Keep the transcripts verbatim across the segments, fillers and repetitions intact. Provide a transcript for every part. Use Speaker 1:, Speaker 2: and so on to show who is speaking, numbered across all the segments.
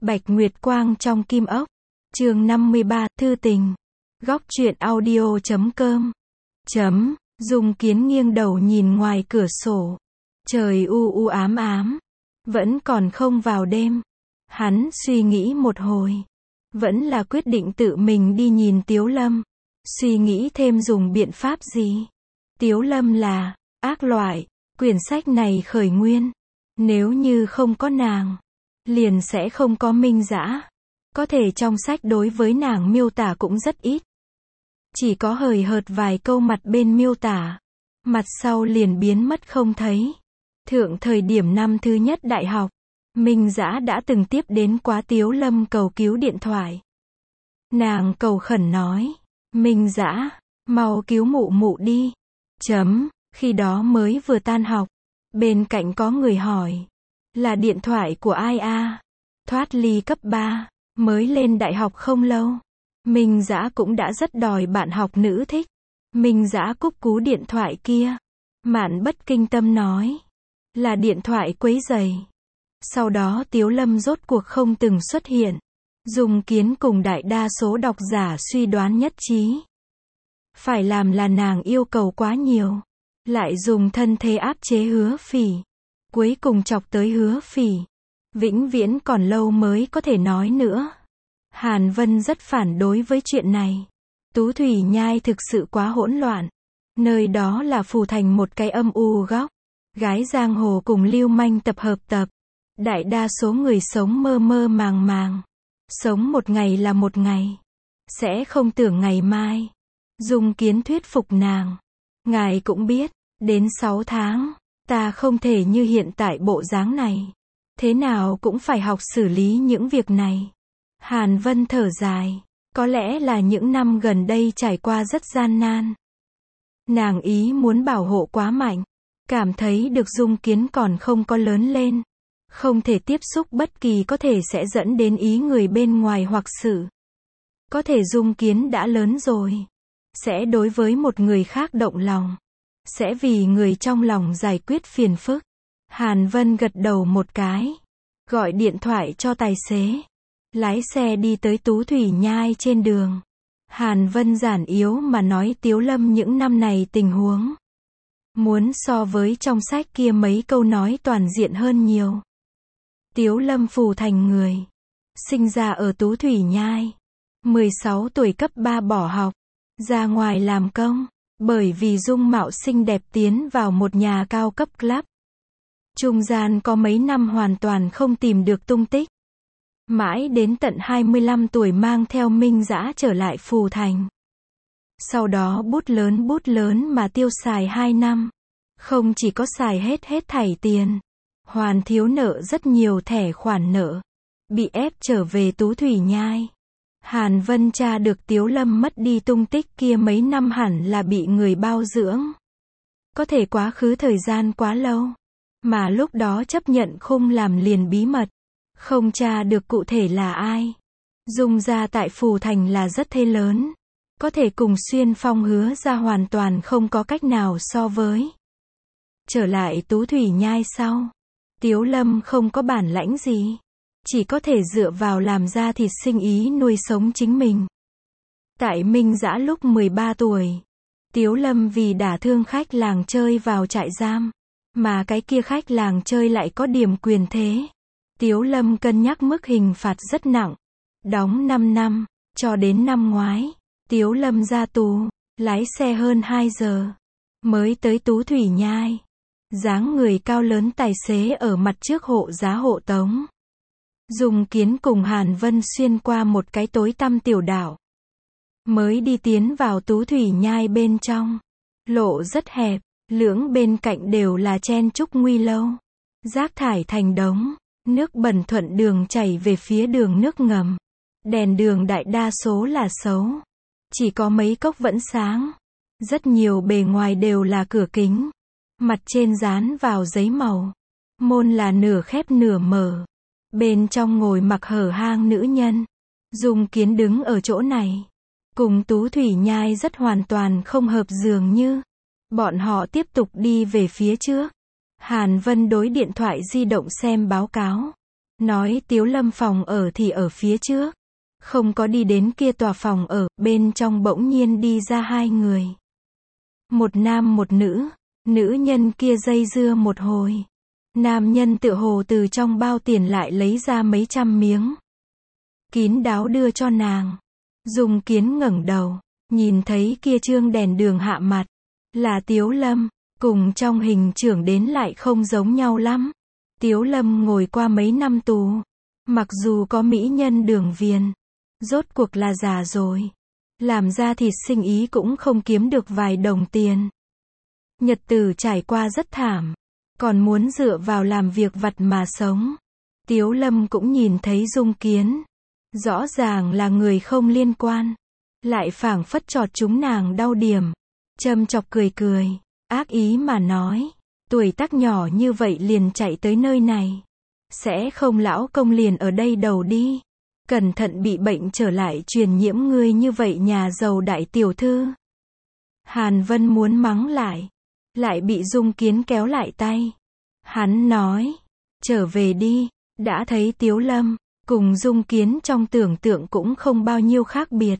Speaker 1: Bạch Nguyệt Quang trong Kim Ốc. Chương năm mươi ba, thư tình. Góc truyện audio chấm com. Chấm, Dung Kiến nghiêng đầu nhìn ngoài cửa sổ. Trời u u ám ám. Vẫn còn không vào đêm. Hắn suy nghĩ một hồi. Vẫn là quyết định tự mình đi nhìn Tiếu Lâm. Suy nghĩ thêm dùng biện pháp gì. Tiếu Lâm là ác loại. Quyển sách này khởi nguyên. Nếu như không có nàng, liền sẽ không có Minh Dã. Có thể trong sách đối với nàng miêu tả cũng rất ít. Chỉ có hời hợt vài câu mặt bên miêu tả. Mặt sau liền biến mất không thấy. Thượng thời điểm năm thứ nhất đại học, Minh Dã đã từng tiếp đến quá Tiếu Lâm cầu cứu điện thoại. Nàng cầu khẩn nói, Minh Dã, mau cứu mụ mụ đi. Chấm, khi đó mới vừa tan học. Bên cạnh có người hỏi, là điện thoại của ai a? Thoát ly cấp ba, mới lên đại học không lâu. Minh Dã cũng đã rất đòi bạn học nữ thích. Minh Dã cúp cú điện thoại kia. Mạn bất kinh tâm nói, là điện thoại quấy rầy. Sau đó Tiếu Lâm rốt cuộc không từng xuất hiện. Dung Kiến cùng đại đa số độc giả suy đoán nhất trí. Phải làm là nàng yêu cầu quá nhiều. Lại dùng thân thế áp chế Hứa Phỉ. Cuối cùng chọc tới Hứa Phỉ. Vĩnh viễn còn lâu mới có thể nói nữa. Hàn Vân rất phản đối với chuyện này. Tú Thủy Nhai thực sự quá hỗn loạn. Nơi đó là phù thành một cái âm u góc. Gái giang hồ cùng lưu manh tập hợp tập. Đại đa số người sống mơ mơ màng màng. Sống một ngày là một ngày. Sẽ không tưởng ngày mai. Dung Kiến thuyết phục nàng. Ngài cũng biết, đến sáu tháng, ta không thể như hiện tại bộ dáng này. Thế nào cũng phải học xử lý những việc này. Hàn Vân thở dài. Có lẽ là những năm gần đây trải qua rất gian nan. Nàng ý muốn bảo hộ quá mạnh. Cảm thấy được Dung Kiến còn không có lớn lên. Không thể tiếp xúc bất kỳ có thể sẽ dẫn đến ý người bên ngoài hoặc sự. Có thể Dung Kiến đã lớn rồi. Sẽ đối với một người khác động lòng. Sẽ vì người trong lòng giải quyết phiền phức. Hàn Vân gật đầu một cái. Gọi điện thoại cho tài xế. Lái xe đi tới Tú Thủy Nhai trên đường. Hàn Vân giản yếu mà nói Tiếu Lâm những năm này tình huống. Muốn so với trong sách kia mấy câu nói toàn diện hơn nhiều. Tiếu Lâm phù thành người. Sinh ra ở Tú Thủy Nhai. mười sáu tuổi cấp ba bỏ học. Ra ngoài làm công. Bởi vì dung mạo xinh đẹp tiến vào một nhà cao cấp club. Trung gian có mấy năm hoàn toàn không tìm được tung tích. Mãi đến tận hai mươi lăm tuổi mang theo Minh Dã trở lại phù thành. Sau đó bút lớn bút lớn mà tiêu xài hai năm. Không chỉ có xài hết hết thảy tiền. Hoàn thiếu nợ rất nhiều thẻ khoản nợ. Bị ép trở về Tú Thủy Nhai. Hàn Vân tra được Tiếu Lâm mất đi tung tích kia mấy năm hẳn là bị người bao dưỡng. Có thể quá khứ thời gian quá lâu. Mà lúc đó chấp nhận không làm liền bí mật. Không tra được cụ thể là ai. Dung gia tại phù thành là rất thế lớn. Có thể cùng Xuyên Phong Hứa ra hoàn toàn không có cách nào so với. Trở lại Tú Thủy Nhai sau. Tiếu Lâm không có bản lãnh gì. Chỉ có thể dựa vào làm ra thịt sinh ý nuôi sống chính mình. Tại Minh Dã lúc mười ba tuổi. Tiếu Lâm vì đả thương khách làng chơi vào trại giam. Mà cái kia khách làng chơi lại có điểm quyền thế. Tiếu Lâm cân nhắc mức hình phạt rất nặng. Đóng năm năm. Cho đến năm ngoái. Tiếu Lâm ra tù. Lái xe hơn hai giờ. Mới tới Tú Thủy Nhai. Dáng người cao lớn tài xế ở mặt trước hộ giá hộ tống. Dung Kiến cùng Hàn Vân xuyên qua một cái tối tăm tiểu đảo. Mới đi tiến vào Tú Thủy Nhai bên trong. Lộ rất hẹp, lưỡng bên cạnh đều là chen trúc nguy lâu. Rác thải thành đống, nước bẩn thuận đường chảy về phía đường nước ngầm. Đèn đường đại đa số là xấu. Chỉ có mấy cốc vẫn sáng. Rất nhiều bề ngoài đều là cửa kính. Mặt trên dán vào giấy màu. Môn là nửa khép nửa mở. Bên trong ngồi mặc hở hang nữ nhân. Dung Kiến đứng ở chỗ này. Cùng Tú Thủy Nhai rất hoàn toàn không hợp dường như. Bọn họ tiếp tục đi về phía trước. Hàn Vân đối điện thoại di động xem báo cáo. nói Tiếu Lâm phòng ở thì ở phía trước. Không có đi đến kia tòa phòng ở, bên trong bỗng nhiên đi ra hai người. Một nam một nữ, nữ nhân kia dây dưa một hồi. Nam nhân tựa hồ từ trong bao tiền lại lấy ra mấy trăm miếng. Kín đáo đưa cho nàng. Dung Kiến ngẩng đầu, nhìn thấy kia trương đèn đường hạ mặt. Là Tiếu Lâm, cùng trong hình trưởng đến lại không giống nhau lắm. Tiếu Lâm ngồi qua mấy năm tù. Mặc dù có mỹ nhân Đường Viền, rốt cuộc là già rồi. Làm ra thịt sinh ý cũng không kiếm được vài đồng tiền. Nhật tử trải qua rất thảm. Còn muốn dựa vào làm việc vặt mà sống. Tiếu Lâm cũng nhìn thấy Dung Kiến. Rõ ràng là người không liên quan. Lại phảng phất chọt chúng nàng đau điểm. Châm chọc cười cười. Ác ý mà nói. Tuổi tác nhỏ như vậy liền chạy tới nơi này. Sẽ không lão công liền ở đây đầu đi. Cẩn thận bị bệnh trở lại truyền nhiễm ngươi như vậy nhà giàu đại tiểu thư. Hàn Vân muốn mắng lại. Lại bị Dung Kiến kéo lại tay. Hắn nói. Trở về đi. Đã thấy Tiếu Lâm. Cùng Dung Kiến trong tưởng tượng cũng không bao nhiêu khác biệt.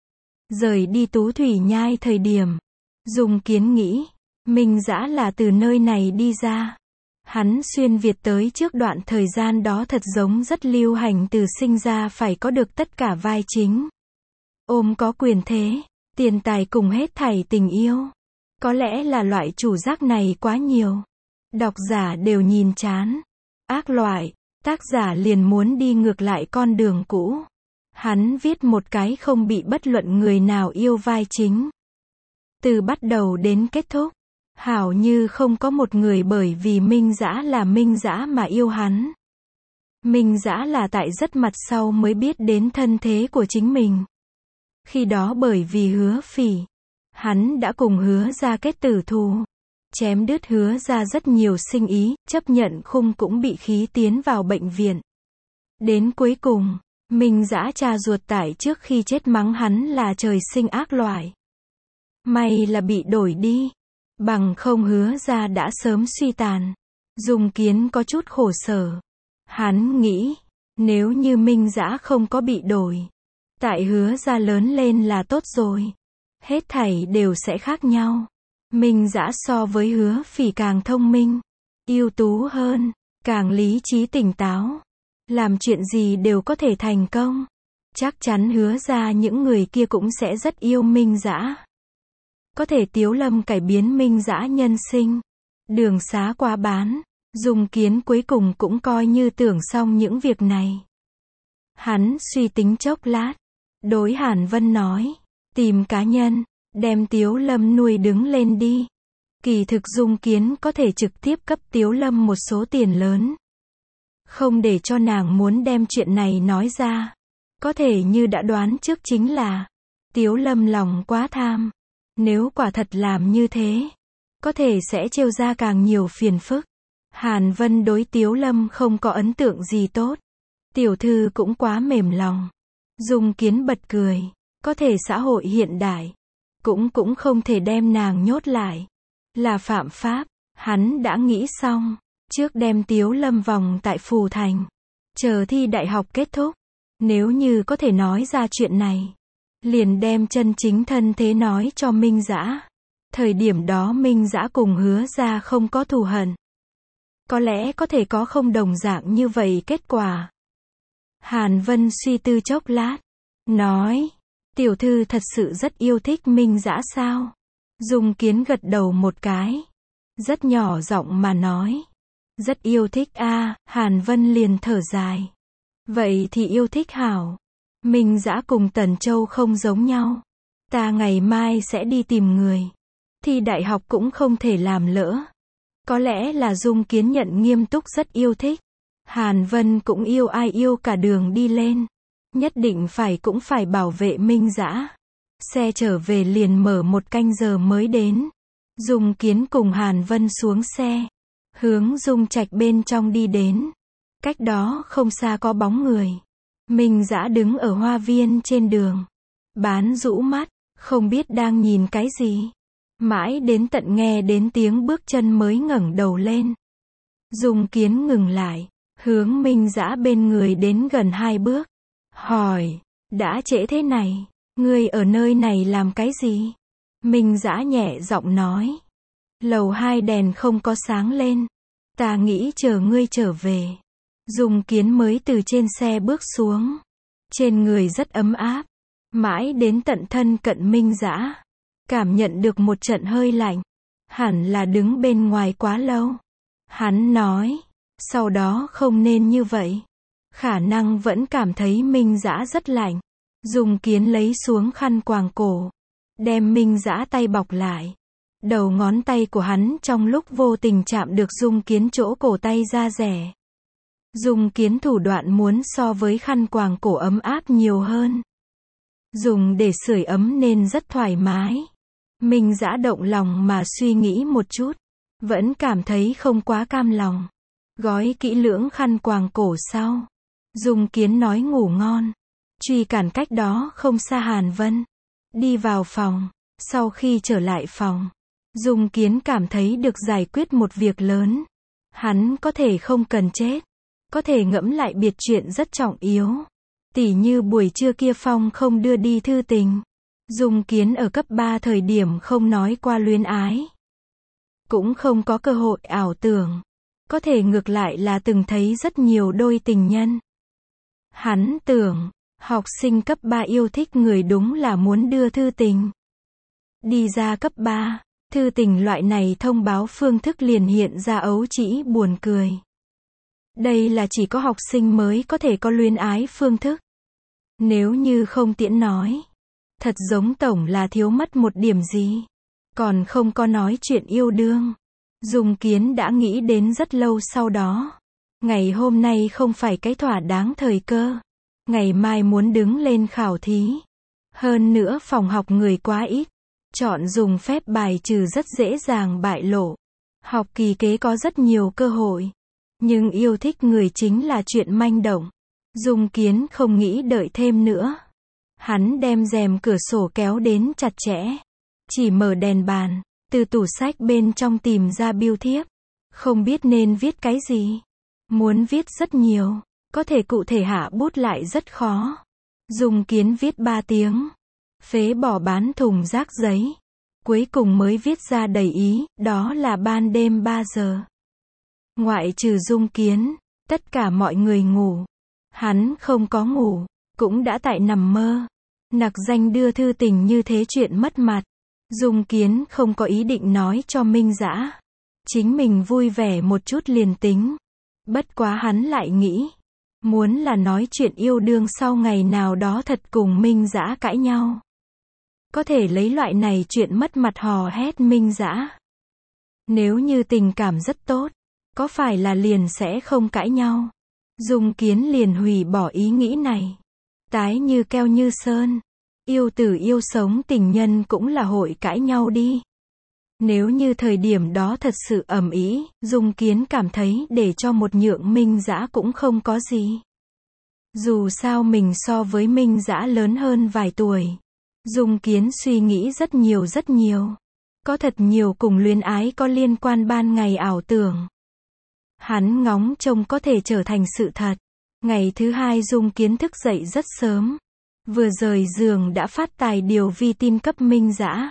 Speaker 1: Rời đi Tú Thủy Nhai thời điểm. Dung Kiến nghĩ. Minh Dã là từ nơi này đi ra. Hắn xuyên Việt tới trước đoạn thời gian đó thật giống rất lưu hành từ sinh ra phải có được tất cả vai chính. Ôm có quyền thế, tiền tài cùng hết thảy tình yêu. Có lẽ là loại chủ giác này quá nhiều. Độc giả đều nhìn chán. Ác loại, tác giả liền muốn đi ngược lại con đường cũ. Hắn viết một cái không bị bất luận người nào yêu vai chính. Từ bắt đầu đến kết thúc. Hảo như không có một người bởi vì Minh Dã là Minh Dã mà yêu hắn. Minh Dã là tại rất mặt sau mới biết đến thân thế của chính mình. Khi đó bởi vì Hứa Phỉ, hắn đã cùng Hứa ra kết tử thù. Chém đứt Hứa ra rất nhiều sinh ý, chấp nhận khung cũng bị khí tiến vào bệnh viện. Đến cuối cùng, Minh Dã cha ruột tại trước khi chết mắng hắn là trời sinh ác loại. May là bị đổi đi. Bằng không Hứa ra đã sớm suy tàn. Dung Kiến có chút khổ sở. Hắn nghĩ, nếu như Minh Dã không có bị đổi, tại Hứa ra lớn lên là tốt rồi. Hết thảy đều sẽ khác nhau. Minh Dã so với Hứa Phỉ càng thông minh, ưu tú hơn, càng lý trí tỉnh táo. Làm chuyện gì đều có thể thành công. Chắc chắn Hứa ra những người kia cũng sẽ rất yêu Minh Dã. Có thể Tiếu Lâm cải biến Minh Dã nhân sinh. Đường xá qua bán. Dung Kiến cuối cùng cũng coi như tưởng xong những việc này. Hắn suy tính chốc lát. Đối Hàn Vân nói. Tìm cá nhân. Đem Tiếu Lâm nuôi đứng lên đi. Kỳ thực Dung Kiến có thể trực tiếp cấp Tiếu Lâm một số tiền lớn. Không để cho nàng muốn đem chuyện này nói ra. Có thể như đã đoán trước chính là. Tiếu Lâm lòng quá tham. Nếu quả thật làm như thế, có thể sẽ trêu ra càng nhiều phiền phức. Hàn Vân đối Tiếu Lâm không có ấn tượng gì tốt. Tiểu thư cũng quá mềm lòng. Dung Kiến bật cười. Có thể xã hội hiện đại, cũng cũng không thể đem nàng nhốt lại. Là phạm pháp. Hắn đã nghĩ xong. Trước đem Tiếu Lâm vòng tại Phù Thành. Chờ thi đại học kết thúc. Nếu như có thể nói ra chuyện này. Liền đem chân chính thân thế nói cho Minh Dã. Thời điểm đó Minh Dã cùng Hứa ra không có thù hận. Có lẽ có thể có không đồng dạng như vậy kết quả. Hàn Vân suy tư chốc lát. Nói. Tiểu thư thật sự rất yêu thích Minh Dã sao? Dung Kiến gật đầu một cái. Rất nhỏ giọng mà nói. Rất yêu thích a. À, Hàn Vân liền thở dài. Vậy thì yêu thích hảo. Minh Dã cùng Tần Châu không giống nhau. Ta ngày mai sẽ đi tìm người. Thi đại học cũng không thể làm lỡ. Có lẽ là Dung Kiến nhận nghiêm túc rất yêu thích. Hàn Vân cũng yêu ai yêu cả đường đi lên. Nhất định phải cũng phải bảo vệ Minh Dã. Xe trở về liền mở một canh giờ mới đến. Dung Kiến cùng Hàn Vân xuống xe. Hướng Dung Trạch bên trong đi đến. Cách đó không xa có bóng người. Minh Dã đứng ở hoa viên trên đường. Bán rũ mắt, không biết đang nhìn cái gì. Mãi đến tận nghe đến tiếng bước chân mới ngẩng đầu lên. Dung Kiến ngừng lại. hướng Minh Dã bên người đến gần hai bước, hỏi, đã trễ thế này, ngươi ở nơi này làm cái gì? Minh Dã nhẹ giọng nói, lầu hai đèn không có sáng lên, ta nghĩ chờ ngươi trở về. Dung Kiến mới từ trên xe bước xuống, trên người rất ấm áp, mãi đến tận thân cận Minh Dã, cảm nhận được một trận hơi lạnh, hẳn là đứng bên ngoài quá lâu. Hắn nói, sau đó không nên như vậy, khả năng vẫn cảm thấy Minh Dã rất lạnh. Dung Kiến lấy xuống khăn quàng cổ, đem Minh Dã tay bọc lại. Đầu ngón tay của hắn trong lúc vô tình chạm được Dung Kiến chỗ cổ tay da rẻ. Dung Kiến thủ đoạn muốn so với khăn quàng cổ ấm áp nhiều hơn. Dùng để sưởi ấm nên rất thoải mái. Minh Dã động lòng mà suy nghĩ một chút, vẫn cảm thấy không quá cam lòng. Gói kỹ lưỡng khăn quàng cổ sau, Dung Kiến nói ngủ ngon. Truy cản cách đó không xa Hàn Vân. Đi vào phòng, sau khi trở lại phòng, Dung Kiến cảm thấy được giải quyết một việc lớn. Hắn có thể không cần chết, có thể ngẫm lại biệt chuyện rất trọng yếu. Tỉ như buổi trưa kia Phong không đưa đi thư tình. Dung Kiến ở cấp ba thời điểm không nói qua luyến ái, cũng không có cơ hội ảo tưởng, có thể ngược lại là từng thấy rất nhiều đôi tình nhân. Hắn tưởng, học sinh cấp ba yêu thích người đúng là muốn đưa thư tình. Đi ra cấp ba, thư tình loại này thông báo phương thức liền hiện ra ấu trĩ buồn cười. Đây là chỉ có học sinh mới có thể có luyến ái phương thức. Nếu như không tiễn nói, thật giống tổng là thiếu mất một điểm gì. Còn không có nói chuyện yêu đương. Dung Kiến đã nghĩ đến rất lâu sau đó. Ngày hôm nay không phải cái thỏa đáng thời cơ. Ngày mai muốn đứng lên khảo thí. Hơn nữa phòng học người quá ít. Chọn dùng phép bài trừ rất dễ dàng bại lộ. Học kỳ kế có rất nhiều cơ hội. Nhưng yêu thích người chính là chuyện manh động. Dung Kiến không nghĩ đợi thêm nữa. Hắn đem rèm cửa sổ kéo đến chặt chẽ. Chỉ mở đèn bàn, từ tủ sách bên trong tìm ra bưu thiếp. Không biết nên viết cái gì. Muốn viết rất nhiều, có thể cụ thể hạ bút lại rất khó. Dung Kiến viết ba tiếng. Phế bỏ bán thùng rác giấy. Cuối cùng mới viết ra đầy ý, đó là ban đêm ba giờ. Ngoại trừ Dung Kiến, tất cả mọi người ngủ. Hắn không có ngủ, cũng đã tại nằm mơ. Nặc danh đưa thư tình như thế chuyện mất mặt. Dung Kiến không có ý định nói cho Minh Dã. Chính mình vui vẻ một chút liền tính. Bất quá hắn lại nghĩ, muốn là nói chuyện yêu đương sau ngày nào đó thật cùng Minh Dã cãi nhau. Có thể lấy loại này chuyện mất mặt hò hét Minh Dã. Nếu như tình cảm rất tốt, có phải là liền sẽ không cãi nhau. Dung Kiến liền hủy bỏ ý nghĩ này. Tái như keo như sơn. Yêu tử yêu sống tình nhân cũng là hội cãi nhau đi. Nếu như thời điểm đó thật sự ầm ĩ, Dung Kiến cảm thấy để cho một nhượng Minh Dã cũng không có gì. Dù sao mình so với Minh Dã lớn hơn vài tuổi. Dung Kiến suy nghĩ rất nhiều rất nhiều. Có thật nhiều cùng luyến ái có liên quan ban ngày ảo tưởng. Hắn ngóng trông có thể trở thành sự thật. Ngày thứ hai Dung Kiến thức dậy rất sớm. Vừa rời giường đã phát tài điều vi tin cấp Minh Dã.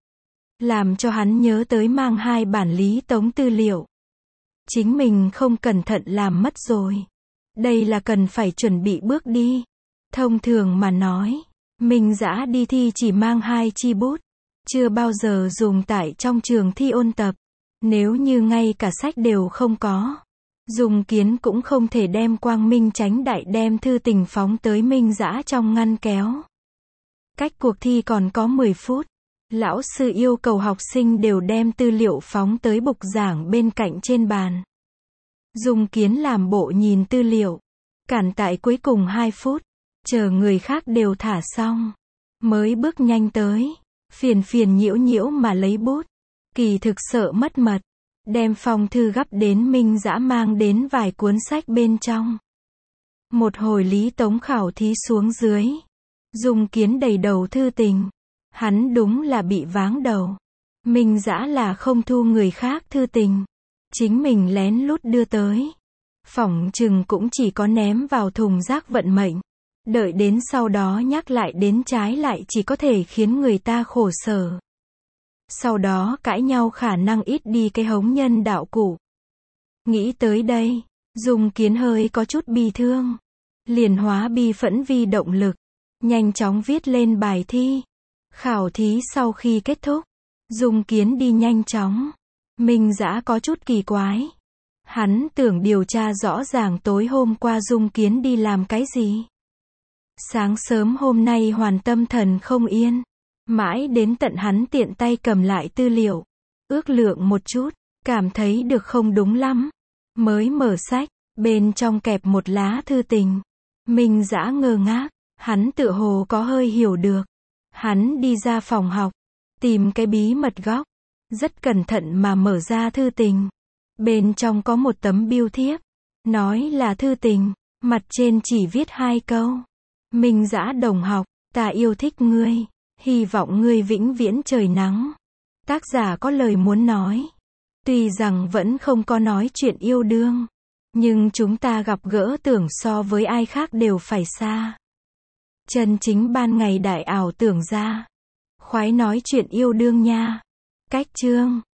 Speaker 1: Làm cho hắn nhớ tới mang hai bản lý tống tư liệu. Chính mình không cẩn thận làm mất rồi. Đây là cần phải chuẩn bị bước đi. Thông thường mà nói, Minh Dã đi thi chỉ mang hai chi bút. Chưa bao giờ dùng tại trong trường thi ôn tập. Nếu như ngay cả sách đều không có, Dung Kiến cũng không thể đem quang minh tránh đại đem thư tình phóng tới Minh Dã trong ngăn kéo. Cách cuộc thi còn có mười phút. Lão sư yêu cầu học sinh đều đem tư liệu phóng tới bục giảng bên cạnh trên bàn. Dung Kiến làm bộ nhìn tư liệu. Cản tại cuối cùng hai phút. Chờ người khác đều thả xong. Mới bước nhanh tới. Phiền phiền nhiễu nhiễu mà lấy bút. Kỳ thực sợ mất mật. Đem phong thư gấp đến Minh Dã mang đến vài cuốn sách bên trong. Một hồi lý tống khảo thí xuống dưới. Dung Kiến đầy đầu thư tình. Hắn đúng là bị váng đầu. Minh Dã là không thu người khác thư tình. Chính mình lén lút đưa tới. phỏng chừng cũng chỉ có ném vào thùng rác vận mệnh. Đợi đến sau đó nhắc lại đến trái lại chỉ có thể khiến người ta khổ sở. Sau đó cãi nhau khả năng ít đi cái hống nhân đạo cụ. Nghĩ tới đây, Dung Kiến hơi có chút bi thương. Liền hóa bi phẫn vi động lực. Nhanh chóng viết lên bài thi. Khảo thí sau khi kết thúc, Dung Kiến đi nhanh chóng. Minh Dã có chút kỳ quái. Hắn tưởng điều tra rõ ràng tối hôm qua Dung Kiến đi làm cái gì. Sáng sớm hôm nay hoàn tâm thần không yên. Mãi đến tận hắn tiện tay cầm lại tư liệu. Ước lượng một chút, cảm thấy được không đúng lắm. Mới mở sách, bên trong kẹp một lá thư tình. Minh Dã ngơ ngác, hắn tựa hồ có hơi hiểu được. Hắn đi ra phòng học, tìm cái bí mật góc. Rất cẩn thận mà mở ra thư tình. Bên trong có một tấm bưu thiếp. Nói là thư tình, mặt trên chỉ viết hai câu. Minh Dã đồng học, ta yêu thích ngươi. Hy vọng ngươi vĩnh viễn trời nắng. Tác giả có lời muốn nói. Tuy rằng vẫn không có nói chuyện yêu đương. Nhưng chúng ta gặp gỡ tưởng so với ai khác đều phải xa. Chân chính ban ngày đại ảo tưởng ra. Khoái nói chuyện yêu đương nha. Cách chương